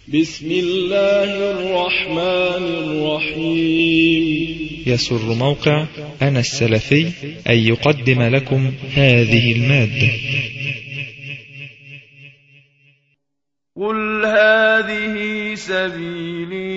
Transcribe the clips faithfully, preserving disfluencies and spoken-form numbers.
بسم الله الرحمن الرحيم. يسر موقع أنا السلفي أن يقدم لكم هذه المادة. قل هذه سبيلي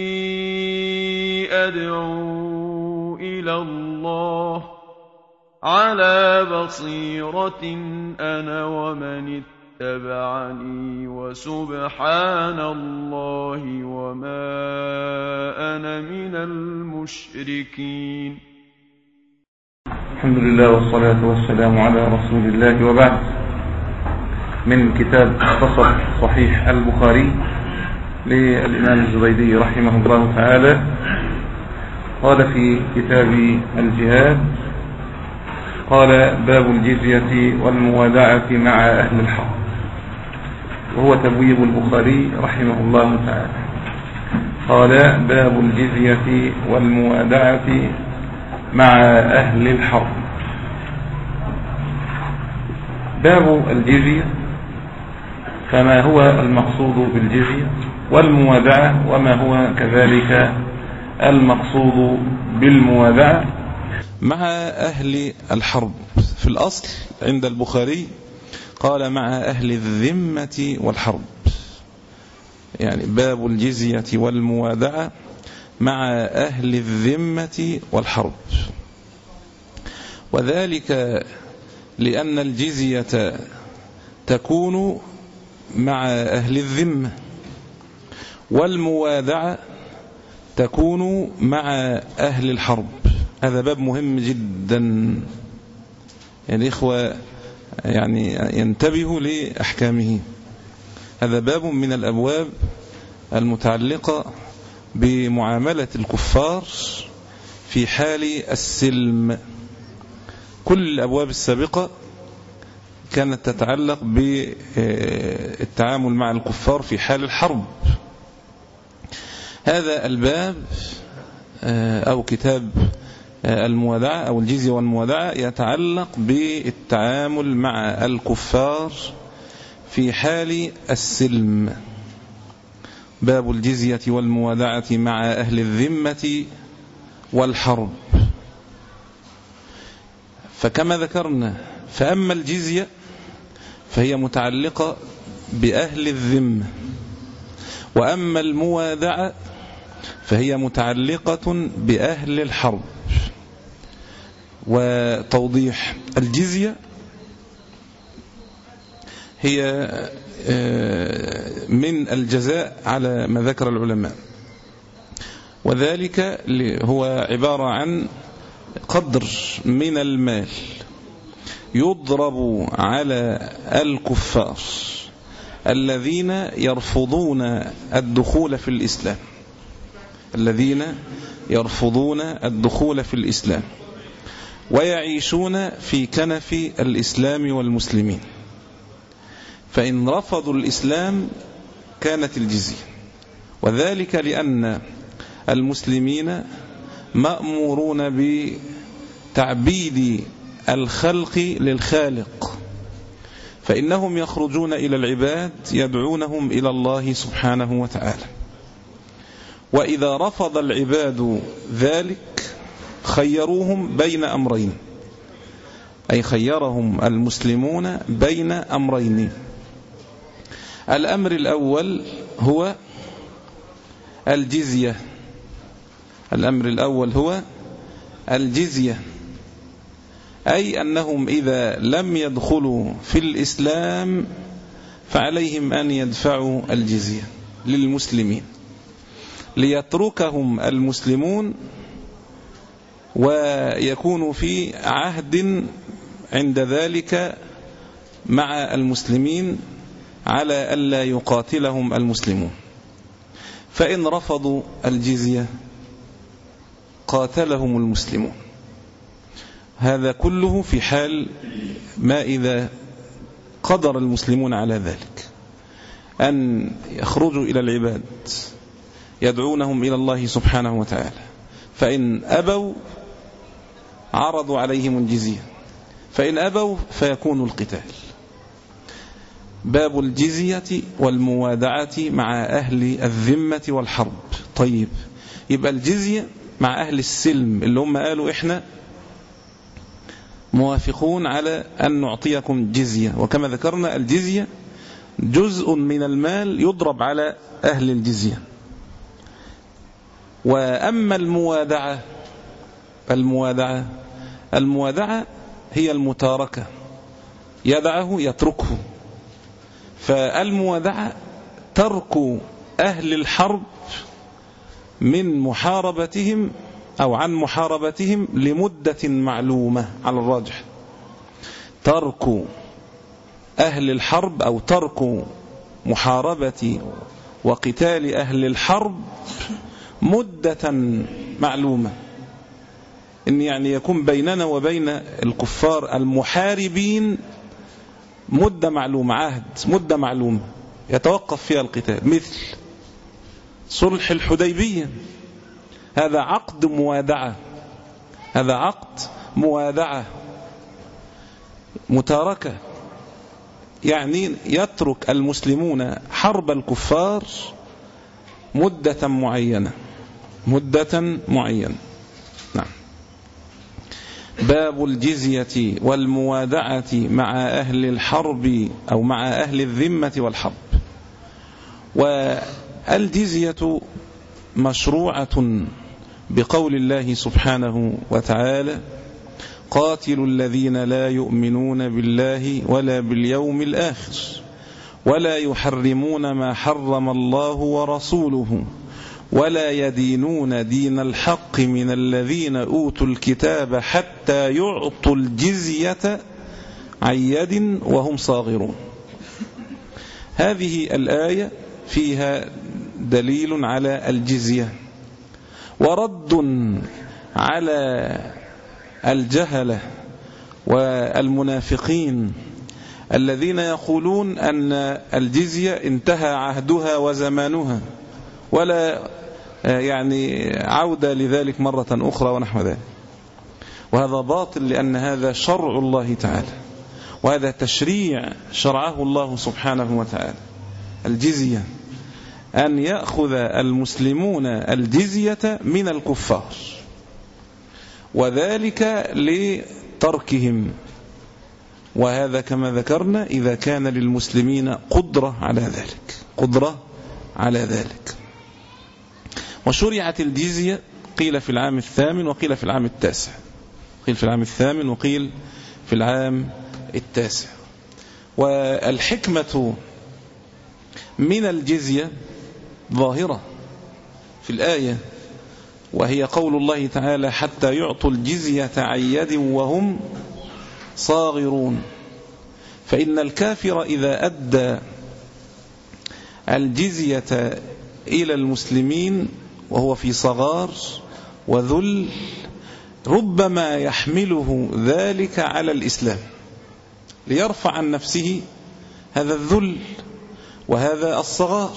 أدعو إلى الله على بصيرة أنا ومن اتبعني وسبحان الله وما أنا من المشركين. الحمد لله والصلاة والسلام على رسول الله، وبعد. من كتاب مختصر صحيح البخاري للإمام الزبيدي رحمه الله تعالى، قال في كتاب الجهاد، قال: باب الجزية والموادعة مع أهل الحرب. وهو تبويب البخاري رحمه الله تعالى. قال: باب الجزية والموادعة مع أهل الحرب. باب الجزية، فما هو المقصود بالجزية، والموادعة وما هو كذلك المقصود بالموادعة مع أهل الحرب. في الأصل عند البخاري قال: مع أهل الذمة والحرب، يعني باب الجزية والموادعة مع أهل الذمة والحرب. وذلك لأن الجزية تكون مع أهل الذمة، والموادعة تكون مع أهل الحرب. هذا باب مهم جدا، يعني إخوة يعني ينتبهوا لأحكامه. هذا باب من الأبواب المتعلقة بمعاملة الكفار في حال السلم. كل الأبواب السابقة كانت تتعلق بالتعامل مع الكفار في حال الحرب. هذا الباب أو كتاب الموادعة أو الجزية والموادعة يتعلق بالتعامل مع الكفار في حال السلم. باب الجزية والموادعة مع أهل الذمة والحرب. فكما ذكرنا، فأما الجزية فهي متعلقة بأهل الذمة، وأما الموادعة فهي متعلقة بأهل الحرب. وتوضيح: الجزية هي من الجزاء على ما ذكر العلماء، وذلك هو عبارة عن قدر من المال يضرب على الكفار الذين يرفضون الدخول في الإسلام الذين يرفضون الدخول في الإسلام ويعيشون في كنف الإسلام والمسلمين. فإن رفضوا الإسلام كانت الجزية، وذلك لأن المسلمين مأمورون بتعبيد الخلق للخالق، فإنهم يخرجون إلى العباد يدعونهم إلى الله سبحانه وتعالى. وإذا رفض العباد ذلك خيروهم بين أمرين، أي خيرهم المسلمون بين أمرين. الأمر الأول هو الجزية الأمر الأول هو الجزية أي أنهم إذا لم يدخلوا في الإسلام فعليهم أن يدفعوا الجزية للمسلمين، ليتركهم المسلمون ويكونوا في عهد عند ذلك مع المسلمين على ألا يقاتلهم المسلمون. فإن رفضوا الجزية قاتلهم المسلمون. هذا كله في حال ما إذا قدر المسلمون على ذلك، أن يخرجوا إلى العباد يدعونهم إلى الله سبحانه وتعالى، فإن أبوا عرضوا عليهم الجزية، فإن أبوا فيكون القتال. باب الجزية والموادعة مع أهل الذمة والحرب. طيب، يبقى الجزية مع أهل السلم اللي هم قالوا إحنا موافقون على أن نعطيكم جزية، وكما ذكرنا الجزية جزء من المال يضرب على أهل الجزية. وأما الموادعة الموادعة الموادعة هي المتاركة، يدعه يتركه. فالموادعة ترك أهل الحرب من محاربتهم أو عن محاربتهم لمدة معلومة على الراجح. ترك أهل الحرب أو ترك محاربة وقتال أهل الحرب مدة معلومة، إن يعني يكون بيننا وبين الكفار المحاربين مدة معلومة، عهد مدة معلومة يتوقف فيها القتال، مثل صلح الحديبية. هذا عقد موادعة، هذا عقد موادعة متاركة، يعني يترك المسلمون حرب الكفار مدة معينة مدة معينة. نعم. باب الجزية والموادعة مع أهل الحرب أو مع أهل الذمة والحرب. والجزية مشروعة بقول الله سبحانه وتعالى: قاتلوا الذين لا يؤمنون بالله ولا باليوم الآخر ولا يحرمون ما حرم الله ورسوله ولا يدينون دين الحق من الذين أوتوا الكتاب حتى يعطوا الجزية عن يد وهم صاغرون. هذه الآية فيها دليل على الجزية ورد على الجهلة والمنافقين الذين يقولون أن الجزية انتهى عهدها وزمانها ولا يعني عودة لذلك مرة أخرى ونحو ذلك. وهذا باطل، لأن هذا شرع الله تعالى، وهذا تشريع شرعه الله سبحانه وتعالى. الجزية أن يأخذ المسلمون الجزية من الكفار، وذلك لتركهم، وهذا كما ذكرنا إذا كان للمسلمين قدرة على ذلك قدرة على ذلك. وشرعت الجزية قيل في العام الثامن وقيل في العام التاسع قيل في العام الثامن وقيل في العام التاسع. والحكمة من الجزية ظاهرة في الآية، وهي قول الله تعالى: حتى يعطوا الجزية عن يد وهم صاغرون. فإن الكافر إذا أدى الجزية إلى المسلمين وهو في صغار وذل، ربما يحمله ذلك على الإسلام ليرفع عن نفسه هذا الذل وهذا الصغار،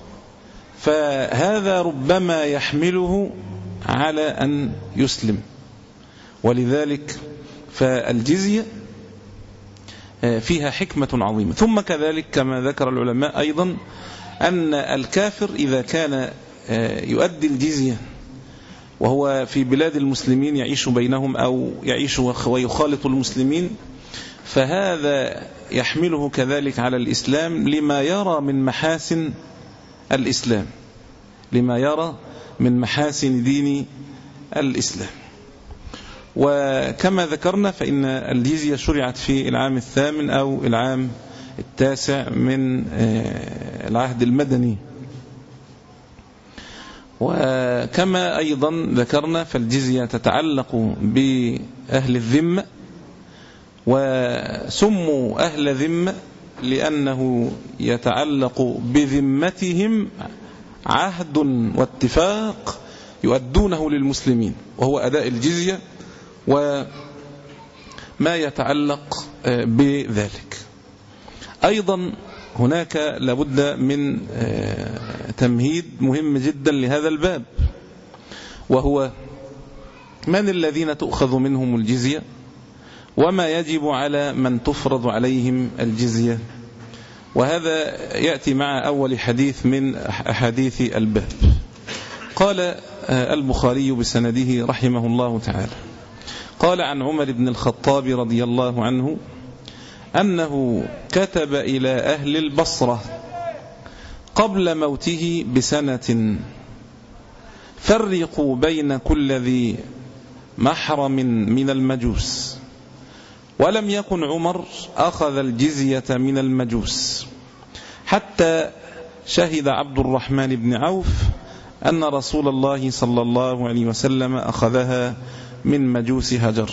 فهذا ربما يحمله على أن يسلم. ولذلك فالجزية فيها حكمة عظيمة. ثم كذلك كما ذكر العلماء أيضا أن الكافر إذا كان يؤدي الجزية وهو في بلاد المسلمين يعيش بينهم أو يعيش ويخالط المسلمين، فهذا يحمله كذلك على الإسلام لما يرى من محاسن الإسلام لما يرى من محاسن دين الإسلام. وكما ذكرنا فإن الجزية شرعت في العام الثامن أو العام التاسع من العهد المدني. وكما أيضا ذكرنا فالجزية تتعلق بأهل الذمة، وسموا أهل ذمة لأنه يتعلق بذمتهم عهد واتفاق يؤدونه للمسلمين، وهو أداء الجزية وما يتعلق بذلك. أيضا هناك لابد من تمهيد مهم جدا لهذا الباب، وهو من الذين تؤخذ منهم الجزية وما يجب على من تفرض عليهم الجزية. وهذا يأتي مع أول حديث من أحاديث الباب. قال البخاري بسنده رحمه الله تعالى: قال عن عمر بن الخطاب رضي الله عنه أنه كتب إلى أهل البصرة قبل موته بسنة: فرقوا بين كل ذي محرم من المجوس. ولم يكن عمر أخذ الجزية من المجوس حتى شهد عبد الرحمن بن عوف أن رسول الله صلى الله عليه وسلم أخذها من مجوس هجر.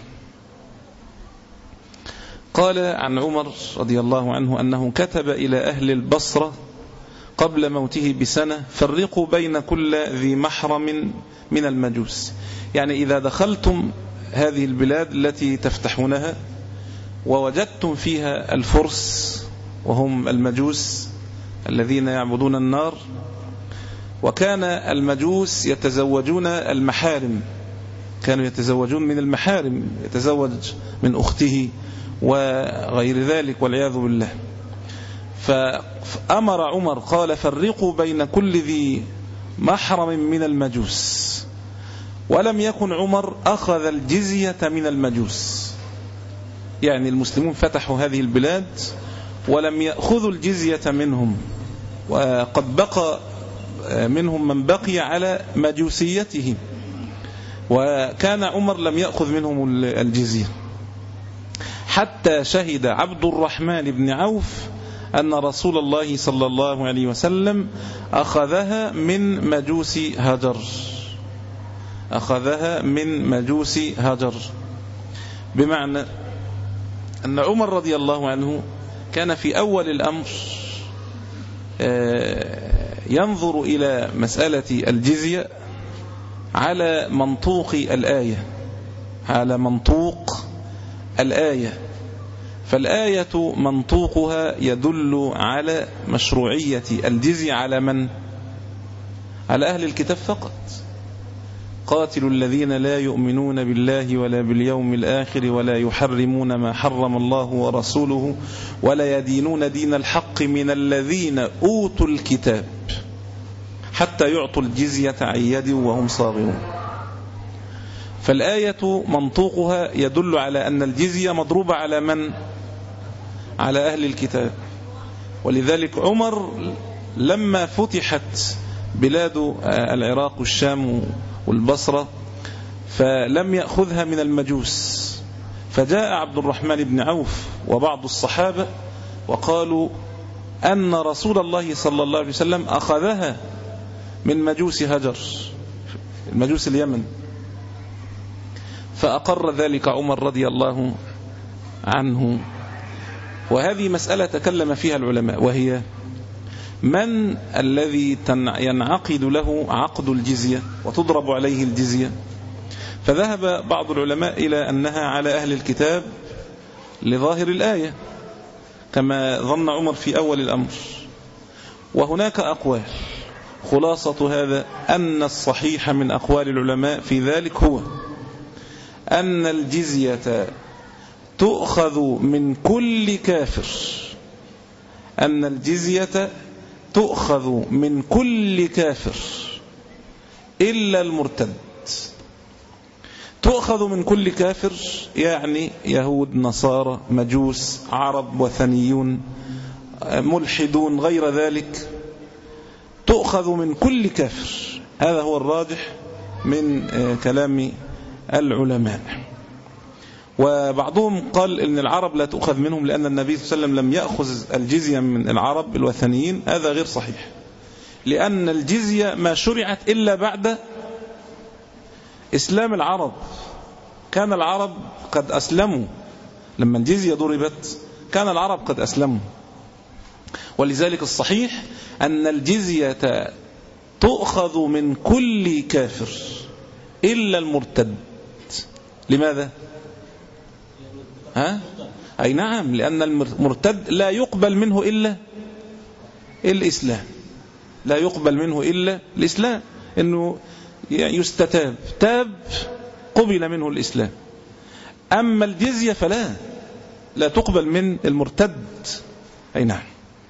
قال عن عمر رضي الله عنه أنه كتب إلى أهل البصرة قبل موته بسنة: فرقوا بين كل ذي محرم من المجوس. يعني إذا دخلتم هذه البلاد التي تفتحونها ووجدتم فيها الفرس وهم المجوس الذين يعبدون النار، وكان المجوس يتزوجون المحارم، كانوا يتزوجون من المحارم، يتزوج من أخته وغير ذلك والعياذ بالله. فأمر عمر قال: فرقوا بين كل ذي محرم من المجوس. ولم يكن عمر أخذ الجزية من المجوس، يعني المسلمون فتحوا هذه البلاد ولم يأخذوا الجزية منهم، وقد بقى منهم من بقي على مجوسيته، وكان عمر لم يأخذ منهم الجزية حتى شهد عبد الرحمن بن عوف أن رسول الله صلى الله عليه وسلم أخذها من مجوس هجر، أخذها من مجوس هجر. بمعنى أن عمر رضي الله عنه كان في أول الأمر ينظر إلى مسألة الجزية على منطوق الآية، على منطوق الآية. فالآية منطوقها يدل على مشروعية الجزية على من؟ على أهل الكتاب فقط. قاتلوا الذين لا يؤمنون بالله ولا باليوم الآخر ولا يحرمون ما حرم الله ورسوله ولا يدينون دين الحق من الذين أوتوا الكتاب حتى يعطوا الجزية عن يد وهم صاغرون. فالآية منطوقها يدل على أن الجزية مضروبة على من؟ على أهل الكتاب. ولذلك عمر لما فتحت بلاد العراق والشام والبصرة فلم يأخذها من المجوس، فجاء عبد الرحمن بن عوف وبعض الصحابة وقالوا أن رسول الله صلى الله عليه وسلم أخذها من مجوس هجر، المجوس اليمن. فأقر ذلك عمر رضي الله عنه. وهذه مسألة تكلم فيها العلماء، وهي من الذي ينعقد له عقد الجزية وتضرب عليه الجزية. فذهب بعض العلماء إلى أنها على أهل الكتاب لظاهر الآية كما ظن عمر في أول الأمر. وهناك أقوال، خلاصة هذا أن الصحيح من أقوال العلماء في ذلك هو أن الجزية تؤخذ من كل كافر، أن الجزية تؤخذ من كل كافر إلا المرتد. تؤخذ من كل كافر يعني يهود، نصارى، مجوس، عرب، وثنيون، ملحدون، غير ذلك، تؤخذ من كل كافر. هذا هو الراجح من كلام العلماء. وبعضهم قال إن العرب لا تؤخذ منهم لأن النبي صلى الله عليه وسلم لم يأخذ الجزية من العرب الوثنيين. هذا غير صحيح، لأن الجزية ما شرعت إلا بعد إسلام العرب. كان العرب قد أسلموا لما الجزية ضربت، كان العرب قد أسلموا. ولذلك الصحيح أن الجزية تؤخذ من كل كافر إلا المرتد. لماذا؟ ها؟ أي نعم، لأن المرتد لا يقبل منه إلا الإسلام، لا يقبل منه إلا الإسلام، إنه يستتاب، تاب قبل منه الإسلام. أما الجزية فلا لا تقبل من المرتد. أي نعم.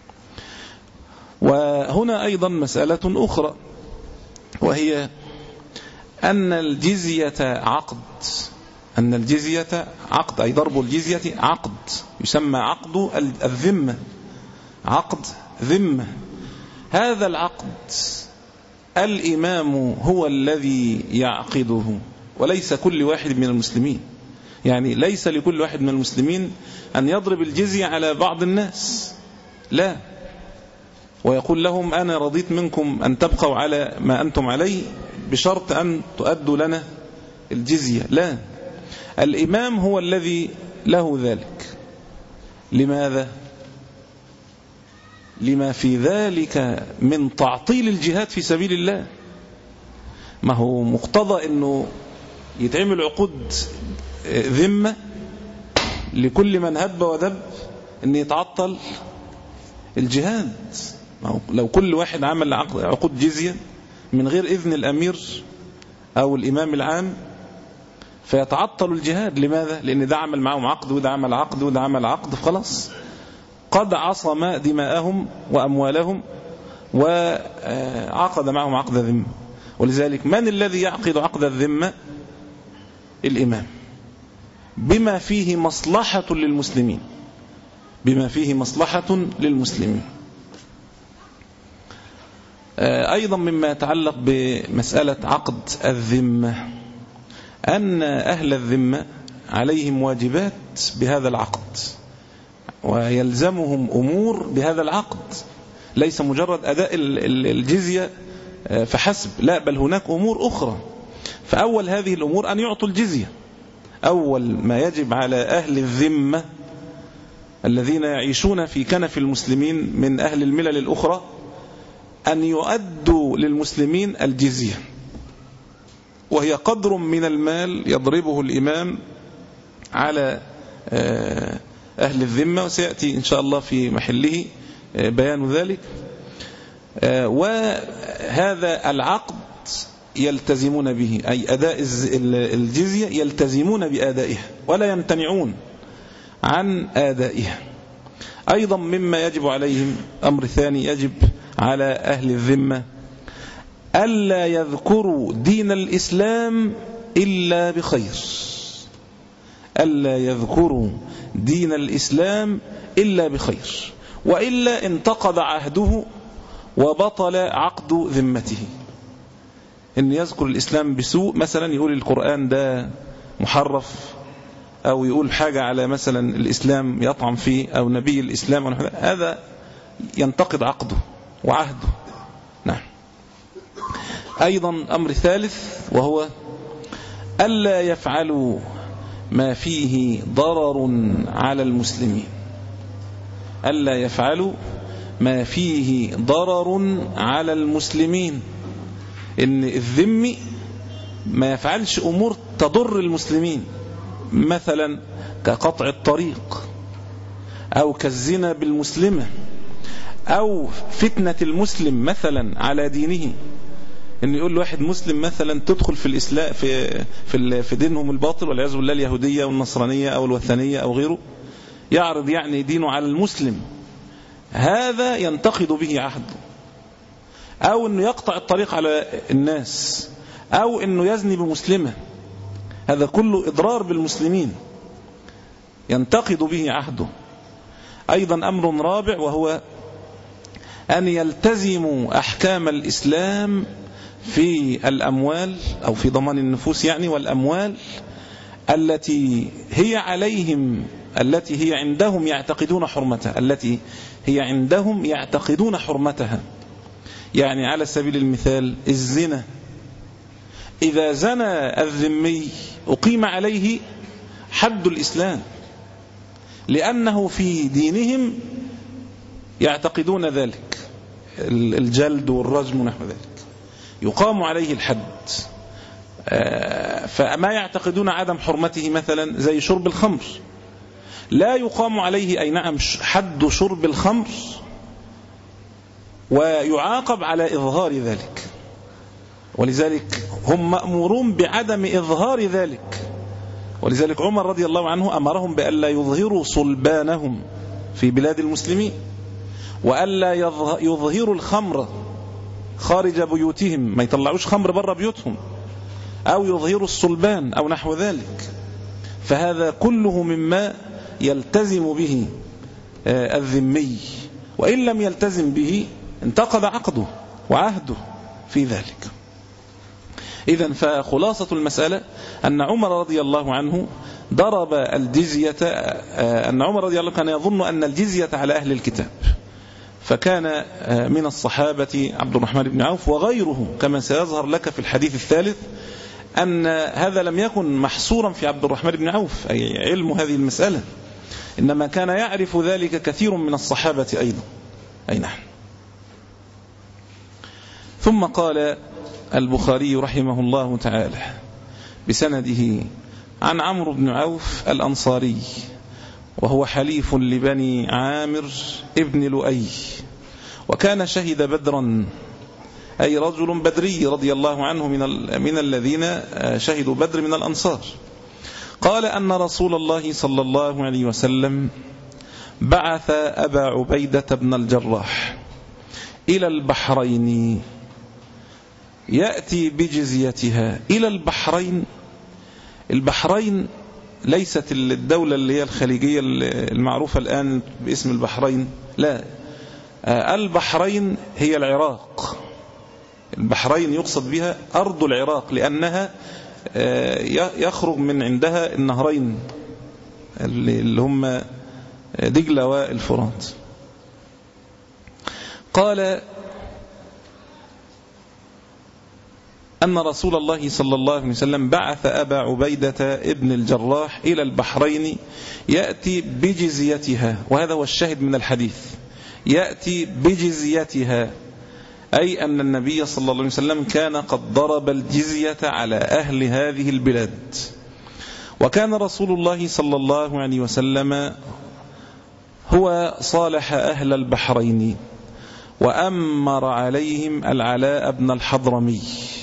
وهنا أيضا مسألة أخرى، وهي أن الجزية عقد أن الجزية عقد أي ضرب الجزية عقد، يسمى عقد الذمة، عقد ذمة. هذا العقد الإمام هو الذي يعقده، وليس كل واحد من المسلمين. يعني ليس لكل واحد من المسلمين أن يضرب الجزية على بعض الناس، لا، ويقول لهم أنا رضيت منكم أن تبقوا على ما أنتم عليه بشرط أن تؤدوا لنا الجزية، لا، الإمام هو الذي له ذلك. لماذا؟ لما في ذلك من تعطيل الجهاد في سبيل الله. ما هو مقتضى أنه يتعمل عقود ذمة لكل من هب ودب أن يتعطل الجهاد. لو كل واحد عمل عقود جزية من غير إذن الأمير أو الإمام العام فيتعطل الجهاد. لماذا؟ لأن ده عمل معهم عقد وده عمل عقد وده عمل عقد، خلاص قد عصم دماءهم وأموالهم وعقد معهم عقد ذمة. ولذلك من الذي يعقد عقد الذمة؟ الإمام، بما فيه مصلحة للمسلمين، بما فيه مصلحة للمسلمين. أيضا مما يتعلق بمسألة عقد الذمة أن أهل الذمة عليهم واجبات بهذا العقد، ويلزمهم أمور بهذا العقد، ليس مجرد أداء الجزية فحسب، لا، بل هناك أمور أخرى. فأول هذه الأمور أن يعطوا الجزية. أول ما يجب على أهل الذمة الذين يعيشون في كنف المسلمين من أهل الملل الأخرى أن يؤدوا للمسلمين الجزية، وهي قدر من المال يضربه الإمام على أهل الذمة، وسيأتي إن شاء الله في محله بيان ذلك. وهذا العقد يلتزمون به، أي أداء الجزية يلتزمون بأدائها ولا يمتنعون عن أدائها. أيضا مما يجب عليهم أمر ثاني يجب على أهل الذمة ألا يذكروا دين الإسلام إلا بخير، ألا يذكروا دين الإسلام إلا بخير، وإلا انتقض عهده وبطل عقد ذمته. إن يذكر الإسلام بسوء، مثلا يقول القرآن ده محرف، أو يقول حاجة على مثلا الإسلام يطعن فيه، أو نبي الإسلام، هذا ينتقض عقده وعهده. نعم. أيضا أمر ثالث وهو ألا يفعلوا ما فيه ضرر على المسلمين، ألا يفعلوا ما فيه ضرر على المسلمين. إن الذمي ما يفعلش أمور تضر المسلمين، مثلا كقطع الطريق، أو كالزنا بالمسلمة، أو فتنة المسلم مثلا على دينه. إن يقول لواحد مسلم مثلا تدخل في الإسلام في في في دينهم الباطل والعياذ بالله، اليهودية والنصرانية أو الوثنية أو غيره، يعرض يعني دينه على المسلم، هذا ينتقد به عهده. أو إنه يقطع الطريق على الناس، أو إنه يزني بمسلمة، هذا كله إضرار بالمسلمين ينتقد به عهده. أيضا أمر رابع وهو أن يلتزموا أحكام الإسلام في الأموال، أو في ضمان النفوس يعني، والأموال التي هي عليهم، التي هي عندهم يعتقدون حرمتها، التي هي عندهم يعتقدون حرمتها. يعني على سبيل المثال الزنا، إذا زنى الذمي أقيم عليه حد الإسلام، لأنه في دينهم يعتقدون ذلك، الجلد والرجم ونحو ذلك، يقام عليه الحد. فما يعتقدون عدم حرمته مثلا زي شرب الخمر، لا يقام عليه أي نعم حد شرب الخمر، ويعاقب على إظهار ذلك. ولذلك هم مأمورون بعدم إظهار ذلك. ولذلك عمر رضي الله عنه أمرهم بأن لا يظهروا صلبانهم في بلاد المسلمين. وألا يظهروا الخمر خارج بيوتهم، ما يطلعوش خمر بره بيوتهم، أو يظهروا الصلبان أو نحو ذلك. فهذا كله مما يلتزم به الذمي، وإن لم يلتزم به انتقض عقده وعهده في ذلك. إذن فخلاصة المسألة أن عمر رضي الله عنه ضرب الجزية، أن عمر رضي الله عنه كان يظن أن الجزية على أهل الكتاب، فكان من الصحابة عبد الرحمن بن عوف وغيره، كما سيظهر لك في الحديث الثالث أن هذا لم يكن محصورا في عبد الرحمن بن عوف أي علم هذه المسألة، إنما كان يعرف ذلك كثير من الصحابة أيضا. أي نعم. ثم قال البخاري رحمه الله تعالى بسنده عن عمرو بن عوف الأنصاري، وهو حليف لبني عامر ابن لؤي، وكان شهد بدرا، أي رجل بدري رضي الله عنه من من الذين شهدوا بدر من الأنصار. قال أن رسول الله صلى الله عليه وسلم بعث أبا عبيدة بن الجراح إلى البحرين يأتي بجزيتها. إلى البحرين، البحرين ليست الدولة اللي هي الخليجية المعروفة الآن باسم البحرين، لا، البحرين هي العراق. البحرين يقصد بها أرض العراق، لأنها يخرج من عندها النهرين اللي هم دجلة والفرات. قال أن رسول الله صلى الله عليه وسلم بعث أبا عبيدة ابن الجراح إلى البحرين يأتي بجزيتها، وهذا هو الشاهد من الحديث، يأتي بجزيتها، أي أن النبي صلى الله عليه وسلم كان قد ضرب الجزية على أهل هذه البلاد. وكان رسول الله صلى الله عليه وسلم هو صالح أهل البحرين وأمر عليهم العلاء بن الحضرمي.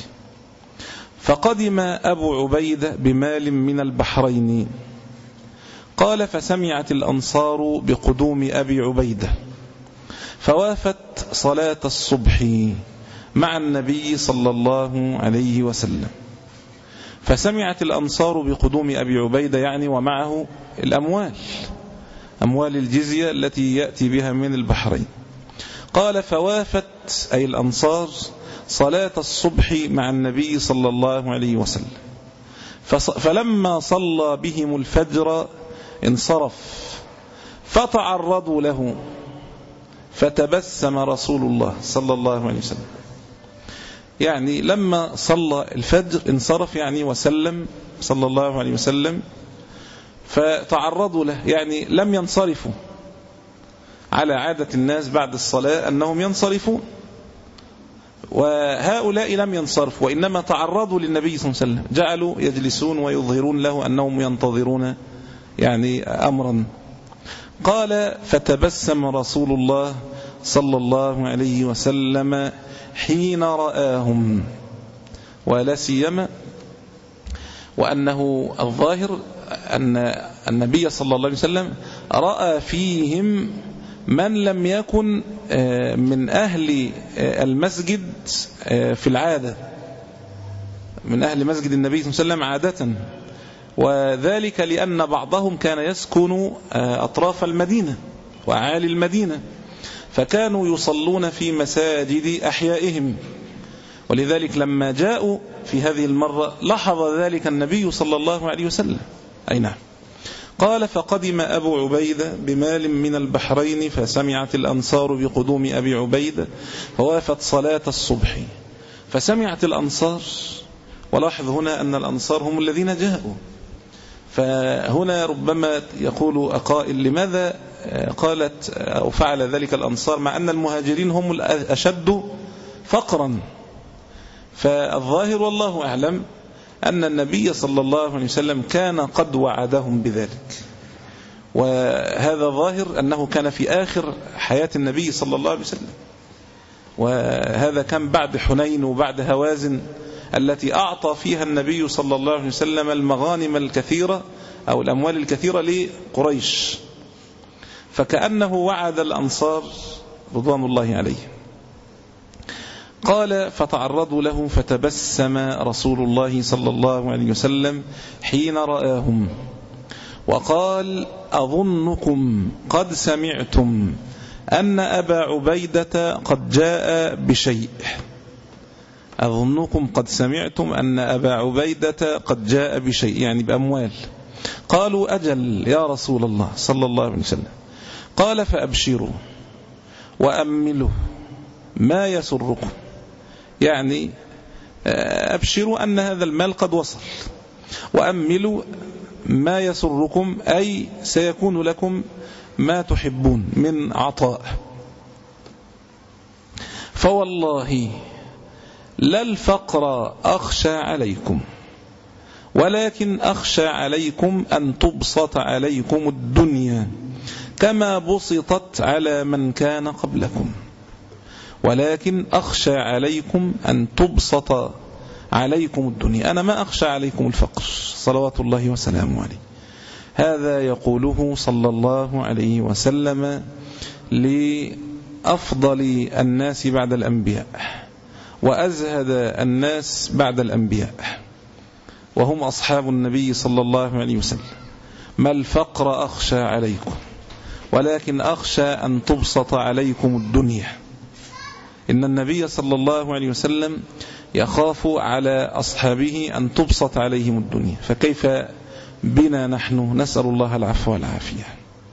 فقدم أبو عبيدة بمال من البحرين. قال فسمعت الأنصار بقدوم أبي عبيدة فوافت صلاة الصبح مع النبي صلى الله عليه وسلم. فسمعت الأنصار بقدوم أبي عبيدة يعني ومعه الأموال، أموال الجزية التي يأتي بها من البحرين. قال فوافت أي الأنصار صلاة الصبح مع النبي صلى الله عليه وسلم. فلما صلى بهم الفجر انصرف فتعرضوا له فتبسم رسول الله صلى الله عليه وسلم. يعني لما صلى الفجر انصرف يعني وسلم صلى الله عليه وسلم، فتعرضوا له يعني لم ينصرفوا على عادة الناس بعد الصلاة أنهم ينصرفون، وهؤلاء لم ينصرفوا وإنما تعرضوا للنبي صلى الله عليه وسلم، جعلوا يجلسون ويظهرون له أنهم ينتظرون يعني أمرا. قال فتبسم رسول الله صلى الله عليه وسلم حين رآهم، ولا سيما وأنه الظاهر أن النبي صلى الله عليه وسلم رأى فيهم من لم يكن من أهل المسجد في العادة، من أهل مسجد النبي صلى الله عليه وسلم عادة، وذلك لأن بعضهم كان يسكن أطراف المدينة وأعالي المدينة، فكانوا يصلون في مساجد أحيائهم، ولذلك لما جاءوا في هذه المرة لاحظ ذلك النبي صلى الله عليه وسلم. أي نعم. قال فقدم أبو عبيدة بمال من البحرين فسمعت الأنصار بقدوم أبي عبيدة فوافت صلاة الصبح. فسمعت الأنصار، ولاحظ هنا أن الأنصار هم الذين جاءوا، فهنا ربما يقول قائل لماذا قالت أو فعل ذلك الأنصار مع أن المهاجرين هم الأشد فقرا؟ فالظاهر والله أعلم أن النبي صلى الله عليه وسلم كان قد وعدهم بذلك، وهذا ظاهر أنه كان في آخر حياة النبي صلى الله عليه وسلم، وهذا كان بعد حنين وبعد هوازن التي أعطى فيها النبي صلى الله عليه وسلم المغانم الكثيرة أو الأموال الكثيرة لقريش، فكأنه وعد الأنصار رضوان الله عليه. قال فتعرضوا له فتبسم رسول الله صلى الله عليه وسلم حين رآهم وقال أظنكم قد سمعتم أن أبا عبيدة قد جاء بشيء أظنكم قد سمعتم أن أبا عبيدة قد جاء بشيء يعني بأموال. قالوا أجل يا رسول الله صلى الله عليه وسلم. قال فأبشروا وأملوا ما يسركم يعني أبشروا أن هذا المال قد وصل وأملوا ما يسركم أي سيكون لكم ما تحبون من عطاء. فوالله لا الفقر أخشى عليكم ولكن أخشى عليكم أن تبسط عليكم الدنيا كما بسطت على من كان قبلكم ولكن أخشى عليكم أن تبسط عليكم الدنيا. أنا ما أخشى عليكم الفقر صلوات الله وسلامه عليه. هذا يقوله صلى الله عليه وسلم لأفضل الناس بعد الأنبياء وأزهد الناس بعد الأنبياء وهم أصحاب النبي صلى الله عليه وسلم. ما الفقر أخشى عليكم ولكن أخشى أن تبسط عليكم الدنيا. إن النبي صلى الله عليه وسلم يخاف على أصحابه أن تبسط عليهم الدنيا فكيف بنا نحن؟ نسأل الله العفو والعافية.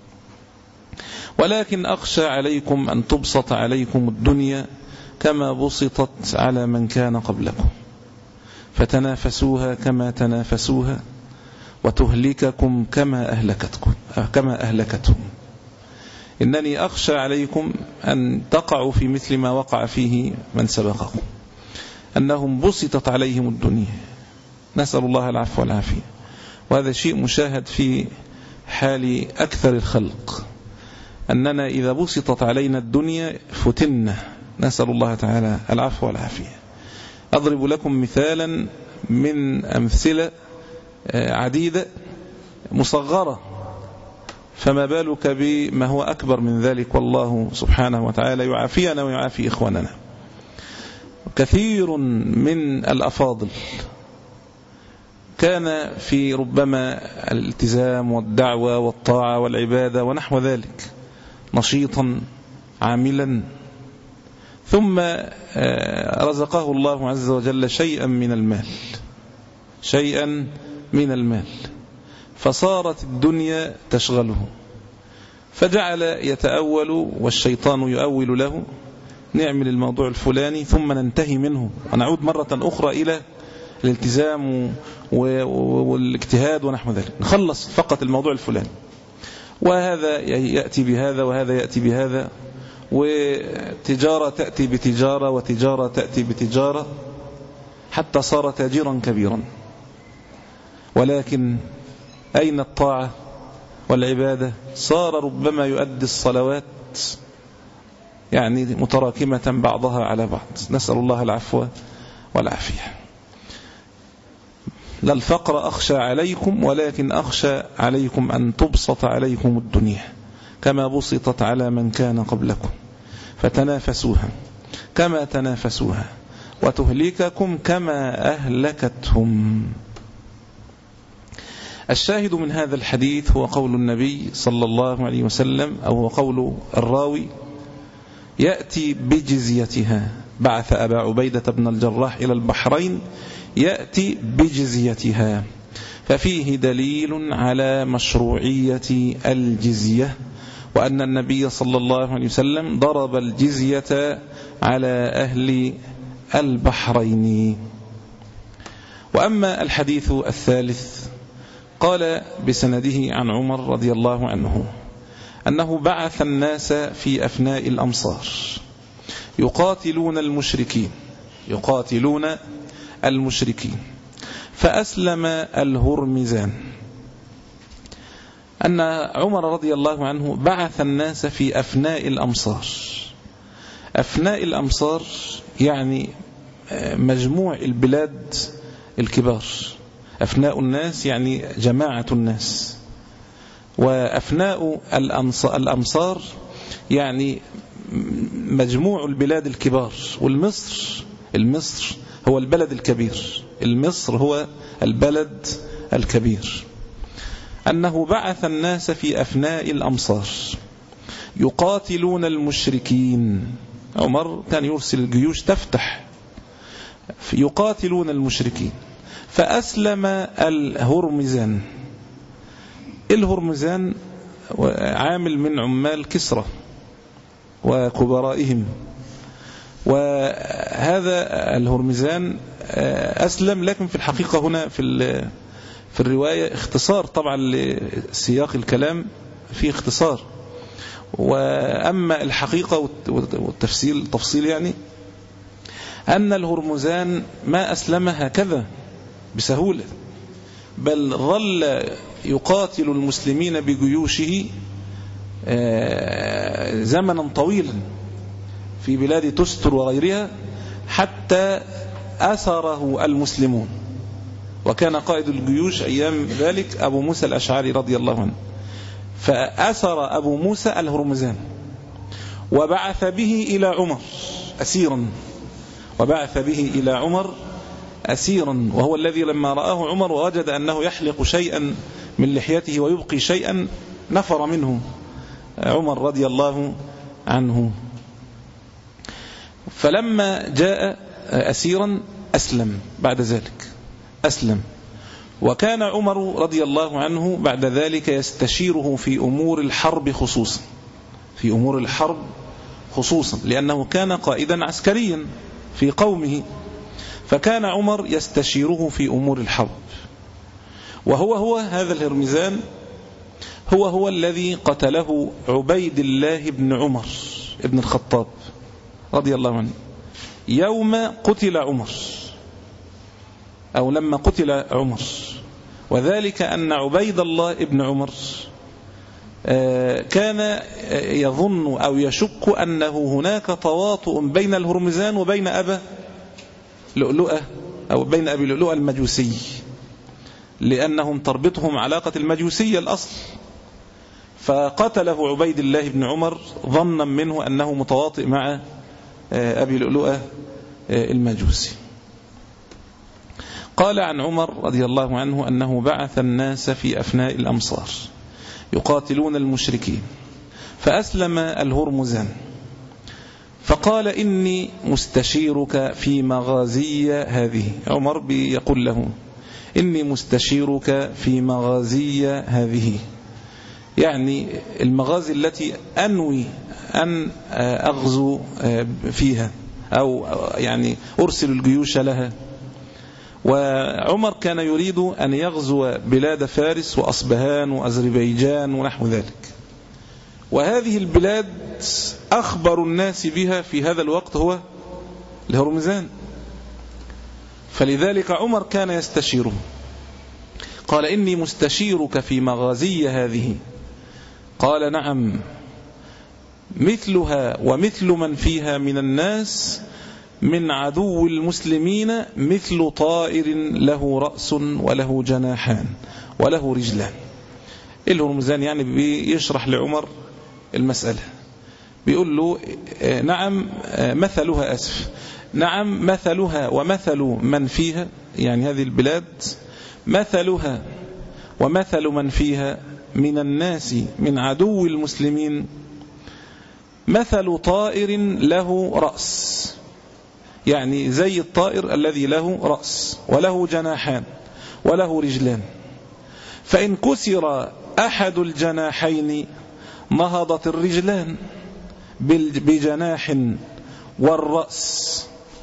ولكن أخشى عليكم أن تبسط عليكم الدنيا كما بسطت على من كان قبلكم فتنافسوها كما تنافسوها وتهلككم كما أهلكتكم كما أهلكتهم. إنني أخشى عليكم أن تقعوا في مثل ما وقع فيه من سبقكم أنهم بسطت عليهم الدنيا. نسأل الله العفو والعافية. وهذا شيء مشاهد في حال أكثر الخلق أننا إذا بسطت علينا الدنيا فتنا. نسأل الله تعالى العفو والعافية. أضرب لكم مثالا من أمثلة عديدة مصغرة فما بالك بما هو أكبر من ذلك والله سبحانه وتعالى يعافينا ويعافي إخواننا. كثير من الأفاضل كان في ربما الالتزام والدعوة والطاعة والعبادة ونحو ذلك نشيطا عاملا ثم رزقه الله عز وجل شيئا من المال شيئا من المال فصارت الدنيا تشغله فجعل يتأول والشيطان يؤول له نعمل الموضوع الفلاني ثم ننتهي منه ونعود مرة أخرى إلى الالتزام والاجتهاد ونحو ذلك نخلص فقط الموضوع الفلاني وهذا يأتي بهذا وهذا يأتي بهذا وتجارة تأتي بتجارة وتجارة تأتي بتجارة حتى صار تاجرا كبيرا. ولكن أين الطاعة والعبادة؟ صار ربما يؤدي الصلوات يعني متراكمة بعضها على بعض. نسأل الله العفو والعافية. لا الفقر أخشى عليكم ولكن أخشى عليكم أن تبسط عليكم الدنيا كما بسطت على من كان قبلكم فتنافسوها كما تنافسوها وتهلككم كما أهلكتهم. الشاهد من هذا الحديث هو قول النبي صلى الله عليه وسلم أو هو قول الراوي يأتي بجزيتها. بعث أبا عبيدة بن الجراح إلى البحرين يأتي بجزيتها ففيه دليل على مشروعية الجزية وأن النبي صلى الله عليه وسلم ضرب الجزية على أهل البحرين. وأما الحديث الثالث قال بسنده عن عمر رضي الله عنه أنه بعث الناس في أفناء الأمصار يقاتلون المشركين يقاتلون المشركين فأسلم الهرمزان. أن عمر رضي الله عنه بعث الناس في أفناء الأمصار. أفناء الأمصار يعني مجموع البلاد الكبار. أفناء الناس يعني جماعة الناس وأفناء الأمصار يعني مجموع البلاد الكبار، والمصر المصر هو البلد الكبير، المصر هو البلد الكبير، أنه بعث الناس في أفناء الأمصار يقاتلون المشركين. عمر كان يرسل الجيوش تفتح يقاتلون المشركين، فأسلم الهرمزان. الهرمزان عامل من عمال كسرى وكبرائهم، وهذا الهرمزان أسلم، لكن في الحقيقة هنا في في الرواية اختصار طبعا لسياق الكلام، في اختصار، وأما الحقيقة والتفصيل التفصيل يعني أن الهرمزان ما أسلم هكذا بسهولة، بل ظل يقاتل المسلمين بجيوشه زمنا طويلا في بلاد تستر وغيرها حتى أسره المسلمون. وكان قائد الجيوش أيام ذلك أبو موسى الأشعري رضي الله عنه، فأسر أبو موسى الهرمزان وبعث به إلى عمر أسيرا وبعث به إلى عمر أسيرا وهو الذي لما رآه عمر ووجد أنه يحلق شيئا من لحيته ويبقي شيئا نفر منه عمر رضي الله عنه. فلما جاء أسيرا أسلم، بعد ذلك أسلم. وكان عمر رضي الله عنه بعد ذلك يستشيره في أمور الحرب خصوصا في أمور الحرب خصوصا لأنه كان قائدا عسكريا في قومه، فكان عمر يستشيره في أمور الحرب. وهو هو هذا الهرمزان هو هو الذي قتله عبيد الله بن عمر ابن الخطاب رضي الله عنه يوم قتل عمر، أو لما قتل عمر. وذلك أن عبيد الله ابن عمر كان يظن أو يشك أنه هناك تواطؤ بين الهرمزان وبين أبا لؤلؤة أو بين أبي لؤلؤة المجوسي، لأنهم تربطهم علاقة المجوسية الأصل، فقتله عبيد الله بن عمر ظنا منه أنه متواطئ مع أبي لؤلؤة المجوسي. قال عن عمر رضي الله عنه أنه بعث الناس في أفناء الأمصار يقاتلون المشركين، فأسلم الهرمزان فقال إني مستشيرك في مغازي هذه. عمر بيقول له إني مستشيرك في مغازي هذه، يعني المغازي التي أنوي أن أغزو فيها أو يعني أرسل الجيوش لها. وعمر كان يريد أن يغزو بلاد فارس وأصبهان وأذربيجان ونحو ذلك، وهذه البلاد أخبر الناس بها في هذا الوقت هو الهرمزان، فلذلك عمر كان يستشيره. قال إني مستشيرك في مغازي هذه. قال نعم، مثلها ومثل من فيها من الناس من عدو المسلمين مثل طائر له رأس وله جناحان وله رجلان. الهرمزان يعني بيشرح لعمر المسألة، بيقول له نعم مثلها أسف نعم مثلها ومثل من فيها، يعني هذه البلاد مثلها ومثل من فيها من الناس من عدو المسلمين مثل طائر له رأس، يعني زي الطائر الذي له رأس وله جناحان وله رجلان، فإن كسر أحد الجناحين نهضت الرجلان بجناح والرأس،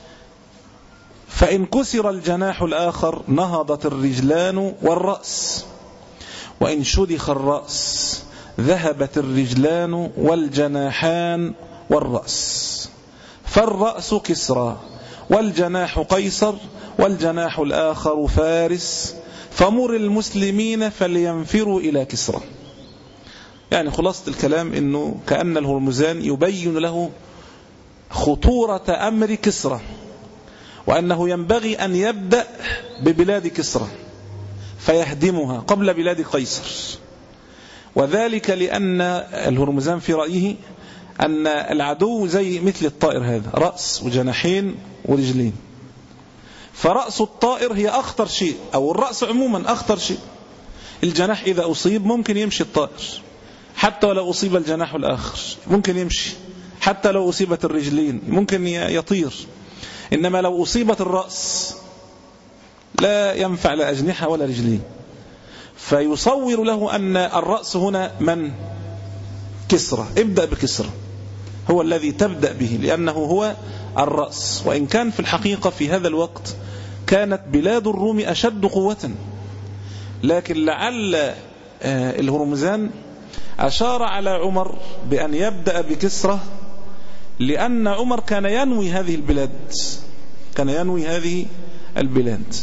فإن كسر الجناح الآخر نهضت الرجلان والرأس، وإن شدخ الرأس ذهبت الرجلان والجناحان والرأس، فالرأس كسرى والجناح قيصر والجناح الآخر فارس، فمر المسلمين فلينفروا إلى كسرى. يعني خلاصة الكلام إنه كأن الهرمزان يبين له خطورة أمر كسرى، وأنه ينبغي أن يبدأ ببلاد كسرى فيهدمها قبل بلاد قيصر، وذلك لأن الهرمزان في رأيه أن العدو زي مثل الطائر هذا، رأس وجناحين ورجلين. فرأس الطائر هي أخطر شيء، أو الرأس عموما أخطر شيء. الجناح إذا أصيب ممكن يمشي الطائر، حتى ولو أصيب الجناح الآخر ممكن يمشي، حتى لو أصيبت الرجلين ممكن يطير. إنما لو أصيبت الرأس لا ينفع لا أجنحة ولا رجلين. فيصور له أن الرأس هنا من؟ كسرى. ابدأ بكسرى، هو الذي تبدأ به لأنه هو الرأس. وإن كان في الحقيقة في هذا الوقت كانت بلاد الروم أشد قوة، لكن لعل الهرمزان أشار على عمر بأن يبدأ بكسرى، لأن عمر كان ينوي هذه البلاد، كان ينوي هذه البلاد.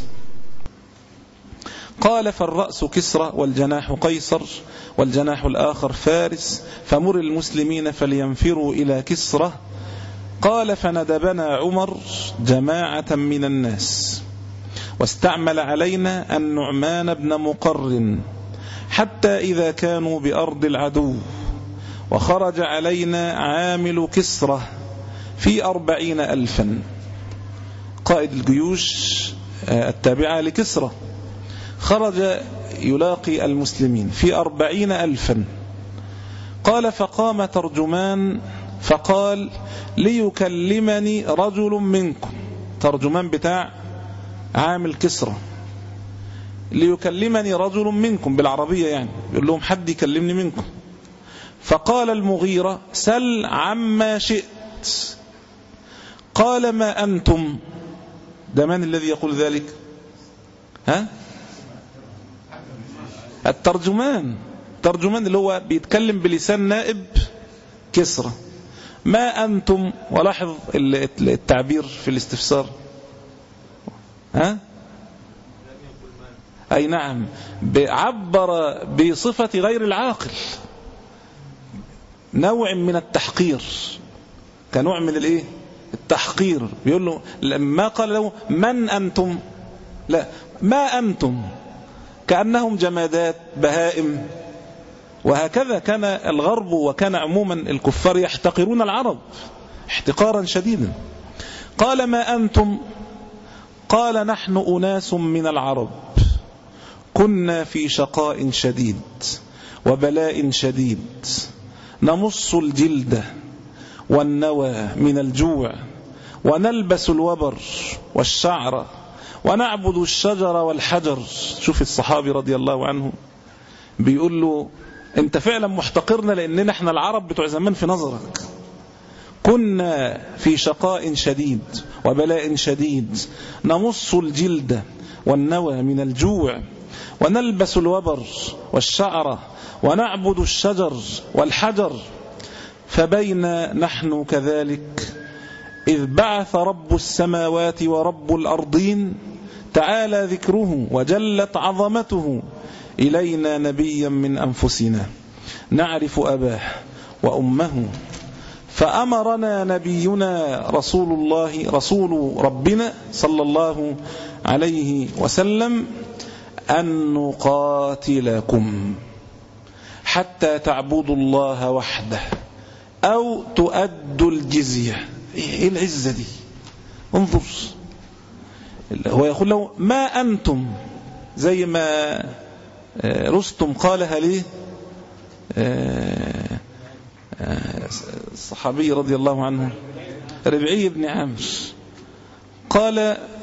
قال: فالرأس كسرى والجناح قيصر والجناح الآخر فارس، فمر المسلمين فلينفروا إلى كسرى. قال: فندبنا عمر جماعة من الناس، واستعمل علينا النعمان بن مقرن، حتى إذا كانوا بأرض العدو، وخرج علينا عامل كسرى في أربعين ألفا، قائد الجيوش التابعة لكسرى، خرج يلاقي المسلمين في أربعين ألفا. قال: فقام ترجمان فقال: ليكلمني رجل منكم، ترجمان بتاع عامل كسرى، ليكلمني رجل منكم بالعربية يعني، يقول لهم حد يكلمني منكم. فقال المغيرة: سل عما شئت. قال: ما أنتم؟ ده من الذي يقول ذلك؟ ها؟ الترجمان، ترجمان اللي هو بيتكلم بلسان نائب كسرى. ما أنتم؟ ولاحظ التعبير في الاستفسار، ها؟ أي نعم، عبر بصفة غير العاقل، نوع من التحقير، كنوع من الايه؟ التحقير. بيقول له ما قال له من أنتم، لا، ما أنتم، كأنهم جمادات بهائم. وهكذا كان الغرب، وكان عموما الكفار يحتقرون العرب احتقارا شديدا. قال: ما أنتم؟ قال: نحن أناس من العرب، كنا في شقاء شديد وبلاء شديد، نمص الجلد والنوى من الجوع، ونلبس الوبر والشعر، ونعبد الشجر والحجر. شوف الصحابي رضي الله عنه بيقول له: انت فعلا محتقرنا لأننا احنا العرب بتوع زمان في نظرك. كنا في شقاء شديد وبلاء شديد، نمص الجلد والنوى من الجوع، ونلبس الوبر والشعر، ونعبد الشجر والحجر. فبين نحن كذلك إذ بعث رب السماوات ورب الأرضين تعالى ذكره وجلت عظمته إلينا نبيا من أنفسنا نعرف أباه وأمه، فأمرنا نبينا رسول الله رسول ربنا صلى الله عليه وسلم أن نقاتلكم حتى تعبدوا الله وحده أو تؤدوا الجزية. إيه العزة دي؟ انظر، هو يقول له ما أنتم، زي ما رستم قالها ليه الصحابي رضي الله عنه ربعي بن عامر، قال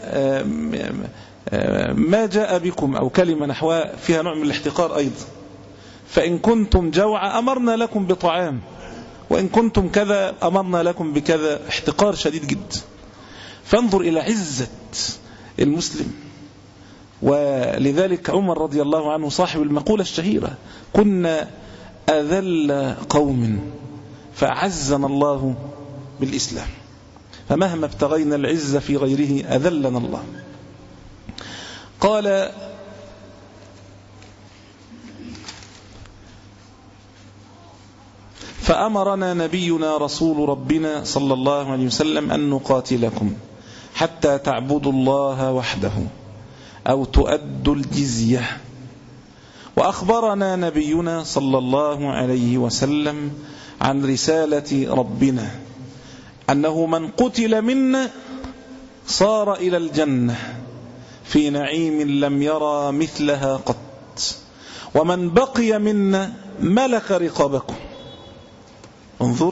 ما جاء بكم، أو كلمة نحوها فيها نوع من الاحتقار أيضا، فإن كنتم جوع أمرنا لكم بطعام، وإن كنتم كذا أمرنا لكم بكذا، احتقار شديد جدا. فانظر إلى عزة المسلم. ولذلك عمر رضي الله عنه صاحب المقولة الشهيرة: كنا أذل قوم فأعزنا الله بالإسلام، فمهما ابتغينا العزة في غيره أذلنا الله. قال: فأمرنا نبينا رسول ربنا صلى الله عليه وسلم أن نقاتلكم حتى تعبدوا الله وحده أو تؤدوا الجزية. وأخبرنا نبينا صلى الله عليه وسلم عن رسالة ربنا أنه من قتل منا صار إلى الجنة في نعيم لم يرى مثلها قط، ومن بقي منا ملك رقابكم. انظر،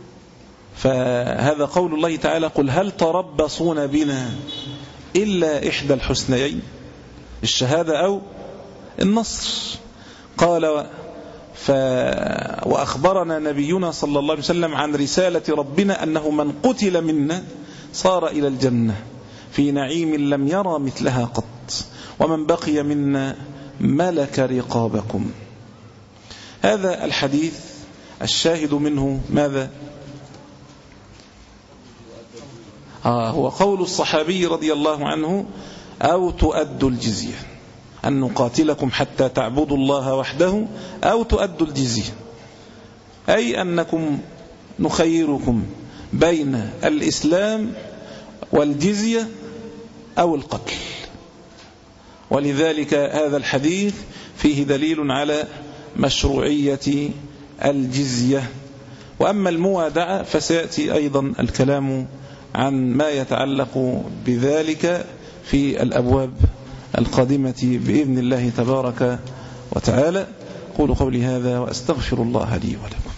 فهذا قول الله تعالى: قل هل تربصون بنا إلا إحدى الحسنيين، الشهادة أو النصر. قال ف... وأخبرنا نبينا صلى الله عليه وسلم عن رسالة ربنا أنه من قتل منا صار إلى الجنة في نعيم لم يرى مثلها قط، ومن بقي منا ملك رقابكم. هذا الحديث الشاهد منه ماذا؟ آه هو قول الصحابي رضي الله عنه: أو تؤدوا الجزية، أن نقاتلكم حتى تعبدوا الله وحده أو تؤدوا الجزية، أي أنكم نخيركم بين الإسلام والجزية أو القتل. ولذلك هذا الحديث فيه دليل على مشروعية الجزية. وأما الموادعة فسيأتي أيضا الكلام عن ما يتعلق بذلك في الأبواب القادمة بإذن الله تبارك وتعالى. قولوا قولي هذا وأستغفر الله لي ولكم.